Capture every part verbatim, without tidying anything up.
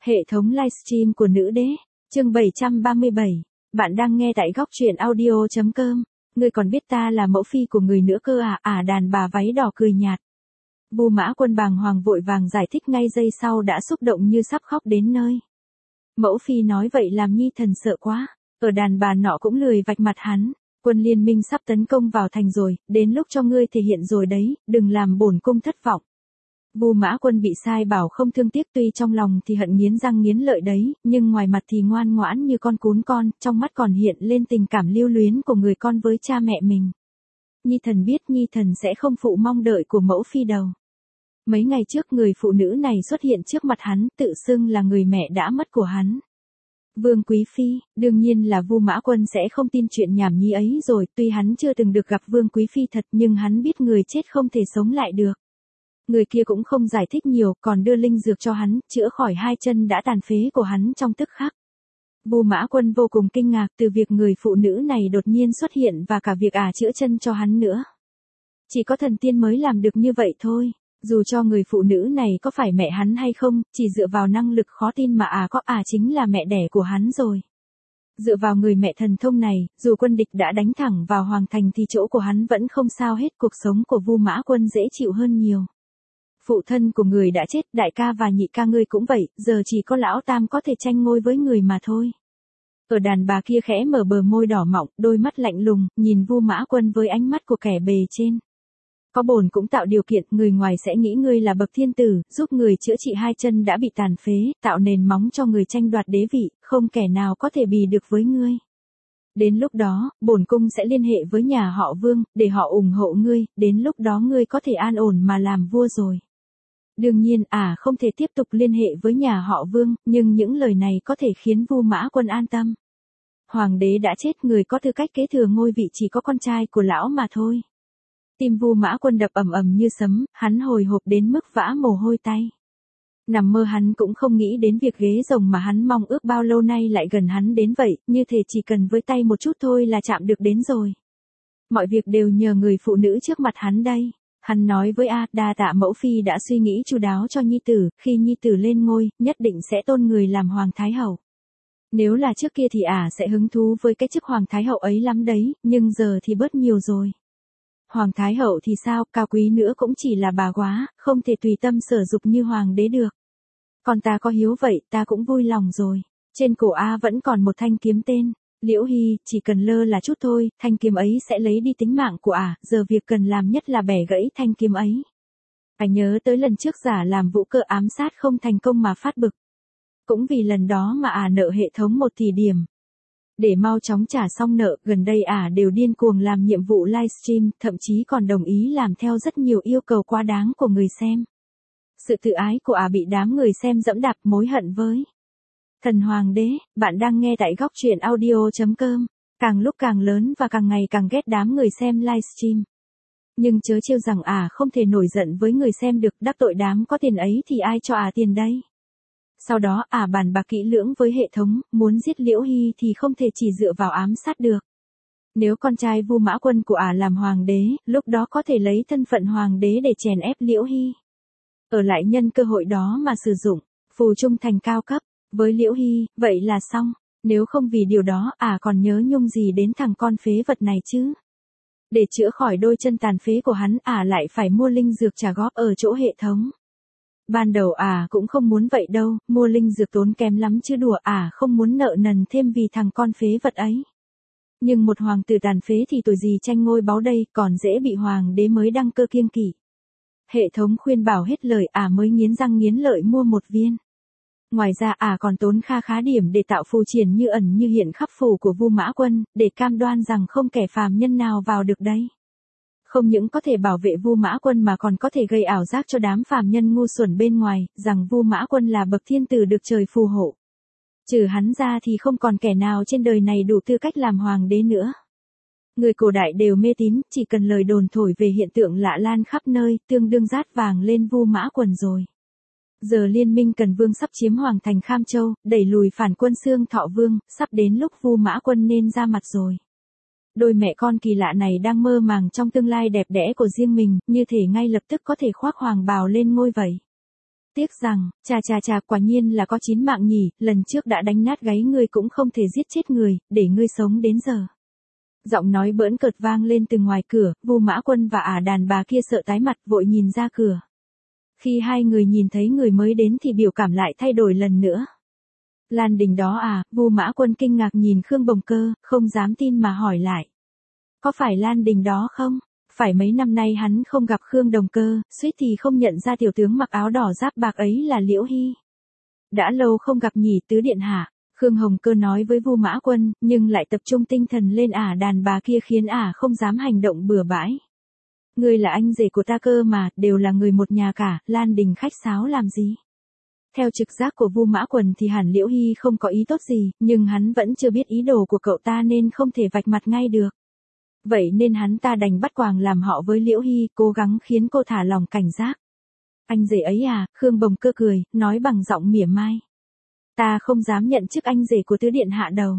Hệ thống livestream của nữ đế, chương bảy trăm ba mươi bảy. Bạn đang nghe tại góc truyện audio chấm com. Ngươi còn biết ta là mẫu phi của người nữa cơ à? À, đàn bà váy đỏ cười nhạt. Vu Mã Quân bàng hoàng vội vàng giải thích, ngay giây sau đã xúc động như sắp khóc đến nơi. Mẫu phi nói vậy làm nhi thần sợ quá. Ở đàn bà nọ cũng lười vạch mặt hắn. Quân liên minh sắp tấn công vào thành rồi, đến lúc cho ngươi thể hiện rồi đấy, đừng làm bổn cung thất vọng. Vu Mã Quân bị sai bảo không thương tiếc, tuy trong lòng thì hận nghiến răng nghiến lợi đấy, nhưng ngoài mặt thì ngoan ngoãn như con cún con, trong mắt còn hiện lên tình cảm lưu luyến của người con với cha mẹ mình. Nhi thần biết nhi thần sẽ không phụ mong đợi của mẫu phi đâu. Mấy ngày trước người phụ nữ này xuất hiện trước mặt hắn, tự xưng là người mẹ đã mất của hắn. Vương Quý Phi, đương nhiên là Vu Mã Quân sẽ không tin chuyện nhảm nhí ấy rồi, tuy hắn chưa từng được gặp Vương Quý Phi thật nhưng hắn biết người chết không thể sống lại được. Người kia cũng không giải thích nhiều, còn đưa linh dược cho hắn, chữa khỏi hai chân đã tàn phế của hắn trong tức khắc. Vu Mã Quân vô cùng kinh ngạc từ việc người phụ nữ này đột nhiên xuất hiện và cả việc ả chữa chân cho hắn nữa. Chỉ có thần tiên mới làm được như vậy thôi. Dù cho người phụ nữ này có phải mẹ hắn hay không, chỉ dựa vào năng lực khó tin mà à có à chính là mẹ đẻ của hắn rồi. Dựa vào người mẹ thần thông này, dù quân địch đã đánh thẳng vào hoàng thành thì chỗ của hắn vẫn không sao hết, cuộc sống của Vu Mã Quân dễ chịu hơn nhiều. Phụ thân của người đã chết, đại ca và nhị ca ngươi cũng vậy, giờ chỉ có lão tam có thể tranh ngôi với người mà thôi. Ở đàn bà kia khẽ mở bờ môi đỏ mọng, đôi mắt lạnh lùng, nhìn Vu Mã Quân với ánh mắt của kẻ bề trên. Có bổn cũng tạo điều kiện, người ngoài sẽ nghĩ ngươi là bậc thiên tử, giúp người chữa trị hai chân đã bị tàn phế, tạo nền móng cho người tranh đoạt đế vị, không kẻ nào có thể bì được với ngươi. Đến lúc đó, bổn cung sẽ liên hệ với nhà họ Vương, để họ ủng hộ ngươi, đến lúc đó ngươi có thể an ổn mà làm vua rồi. Đương nhiên, à không thể tiếp tục liên hệ với nhà họ Vương, nhưng những lời này có thể khiến Vu Mã Quân an tâm. Hoàng đế đã chết, người có tư cách kế thừa ngôi vị chỉ có con trai của lão mà thôi. Tim Vu Mã Quân đập ầm ầm như sấm, hắn hồi hộp đến mức vã mồ hôi tay. Nằm mơ hắn cũng không nghĩ đến việc ghế rồng mà hắn mong ước bao lâu nay lại gần hắn đến vậy, như thể chỉ cần với tay một chút thôi là chạm được đến rồi. Mọi việc đều nhờ người phụ nữ trước mặt hắn đây. Hắn nói với A, đa tạ mẫu phi đã suy nghĩ chu đáo cho nhi tử, khi nhi tử lên ngôi, nhất định sẽ tôn người làm hoàng thái hậu. Nếu là trước kia thì ả sẽ hứng thú với cái chức hoàng thái hậu ấy lắm đấy, nhưng giờ thì bớt nhiều rồi. Hoàng thái hậu thì sao, cao quý nữa cũng chỉ là bà quá, không thể tùy tâm sở dục như hoàng đế được. Còn ta có hiếu vậy, ta cũng vui lòng rồi. Trên cổ A vẫn còn một thanh kiếm tên Liễu Hy, chỉ cần lơ là chút thôi, thanh kiếm ấy sẽ lấy đi tính mạng của ả, giờ việc cần làm nhất là bẻ gãy thanh kiếm ấy. Ả nhớ tới lần trước giả làm vũ cơ ám sát không thành công mà phát bực. Cũng vì lần đó mà ả nợ hệ thống một tỷ điểm. Để mau chóng trả xong nợ, gần đây ả đều điên cuồng làm nhiệm vụ livestream, thậm chí còn đồng ý làm theo rất nhiều yêu cầu quá đáng của người xem. Sự tự ái của ả bị đám người xem dẫm đạp, mối hận với thần hoàng đế. Bạn đang nghe tại góc truyện audio chấm com. Càng lúc càng lớn và càng ngày càng ghét đám người xem livestream. Nhưng chớ trêu rằng ả không thể nổi giận với người xem được, đắc tội đám có tiền ấy thì ai cho ả tiền đây. Sau đó ả bàn bạc kỹ lưỡng với hệ thống, muốn giết Liễu Hy thì không thể chỉ dựa vào ám sát được. Nếu con trai Vu Mã Quân của ả làm hoàng đế, lúc đó có thể lấy thân phận hoàng đế để chèn ép Liễu Hy. Ở lại nhân cơ hội đó mà sử dụng phù trung thành cao cấp với Liễu Hy, vậy là xong. Nếu không vì điều đó, ả còn nhớ nhung gì đến thằng con phế vật này chứ. Để chữa khỏi đôi chân tàn phế của hắn, ả lại phải mua linh dược trả góp ở chỗ hệ thống. Ban đầu ả cũng không muốn vậy đâu, mua linh dược tốn kém lắm chứ đùa, ả không muốn nợ nần thêm vì thằng con phế vật ấy. Nhưng một hoàng tử tàn phế thì tuổi gì tranh ngôi báu đây, còn dễ bị hoàng đế mới đăng cơ kiêng kỵ. Hệ thống khuyên bảo hết lời, ả mới nghiến răng nghiến lợi mua một viên. Ngoài ra ả còn tốn kha khá điểm để tạo phù triển như ẩn như hiện khắp phủ của Vu Mã Quân, để cam đoan rằng không kẻ phàm nhân nào vào được đấy. Không những có thể bảo vệ Vu Mã Quân mà còn có thể gây ảo giác cho đám phàm nhân ngu xuẩn bên ngoài, rằng Vu Mã Quân là bậc thiên tử được trời phù hộ. Trừ hắn ra thì không còn kẻ nào trên đời này đủ tư cách làm hoàng đế nữa. Người cổ đại đều mê tín, chỉ cần lời đồn thổi về hiện tượng lạ lan khắp nơi, tương đương rát vàng lên Vu Mã Quân rồi. Giờ liên minh Cần Vương sắp chiếm hoàng thành Kham Châu, đẩy lùi phản quân Xương Thọ Vương, sắp đến lúc Vu Mã Quân nên ra mặt rồi. Đôi mẹ con kỳ lạ này đang mơ màng trong tương lai đẹp đẽ của riêng mình, như thể ngay lập tức có thể khoác hoàng bào lên ngôi vậy. Tiếc rằng, chà chà chà quả nhiên là có chín mạng nhỉ, lần trước đã đánh nát gáy ngươi cũng không thể giết chết người, để ngươi sống đến giờ. Giọng nói bỡn cợt vang lên từ ngoài cửa, Vu Mã Quân và ả đàn bà kia sợ tái mặt vội nhìn ra cửa. Khi hai người nhìn thấy người mới đến thì biểu cảm lại thay đổi lần nữa. Lan Đình đó à, Vu Mã Quân kinh ngạc nhìn Khương Bồng Cơ, không dám tin mà hỏi lại. Có phải Lan Đình đó không? Phải mấy năm nay hắn không gặp Khương Đồng Cơ, suýt thì không nhận ra tiểu tướng mặc áo đỏ giáp bạc ấy là Liễu Hy. Đã lâu không gặp nhỉ tứ điện hạ, Khương Hồng Cơ nói với Vu Mã Quân, nhưng lại tập trung tinh thần lên ả đàn bà kia khiến ả không dám hành động bừa bãi. Ngươi là anh rể của ta cơ mà, đều là người một nhà cả, Lan Đình khách sáo làm gì? Theo trực giác của Vu Mã Quân thì hẳn Liễu Hy không có ý tốt gì, nhưng hắn vẫn chưa biết ý đồ của cậu ta nên không thể vạch mặt ngay được. Vậy nên hắn ta đành bắt quàng làm họ với Liễu Hy, cố gắng khiến cô thả lòng cảnh giác. Anh rể ấy à, Khương Bồng Cơ cười, nói bằng giọng mỉa mai. Ta không dám nhận chức anh rể của tứ điện hạ đầu.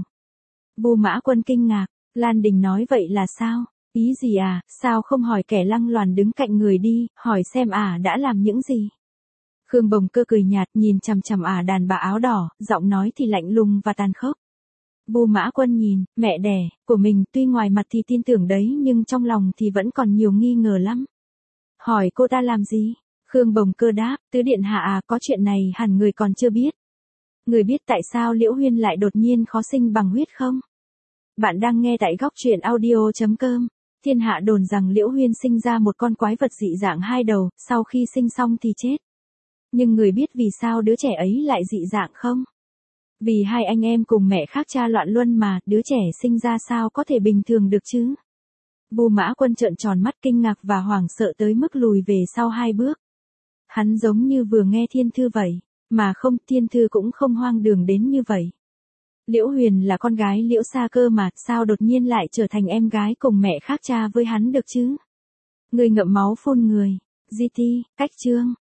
Vu Mã Quân kinh ngạc, Lan Đình nói vậy là sao? Ý gì à, sao không hỏi kẻ lăng loàn đứng cạnh người đi, hỏi xem ả đã làm những gì? Khương Bồng Cơ cười nhạt nhìn chằm chằm ả đàn bà áo đỏ, giọng nói thì lạnh lùng và tàn khốc. Vu Mã Quân nhìn, mẹ đẻ, của mình tuy ngoài mặt thì tin tưởng đấy nhưng trong lòng thì vẫn còn nhiều nghi ngờ lắm. Hỏi cô ta làm gì? Khương Bồng Cơ đáp, tứ điện hạ à, có chuyện này hẳn người còn chưa biết. Người biết tại sao Liễu Huyên lại đột nhiên khó sinh bằng huyết không? Bạn đang nghe tại góc truyện audio chấm com. Thiên hạ đồn rằng Liễu Huyên sinh ra một con quái vật dị dạng hai đầu, sau khi sinh xong thì chết. Nhưng người biết vì sao đứa trẻ ấy lại dị dạng không? Vì hai anh em cùng mẹ khác cha loạn luân mà, đứa trẻ sinh ra sao có thể bình thường được chứ? Vu Mã Quân trợn tròn mắt kinh ngạc và hoảng sợ tới mức lùi về sau hai bước. Hắn giống như vừa nghe thiên thư vậy, mà không, thiên thư cũng không hoang đường đến như vậy. Liễu Huyền là con gái Liễu Sa cơ mà, sao đột nhiên lại trở thành em gái cùng mẹ khác cha với hắn được chứ? Người ngậm máu phun người. giê tê, cách chương.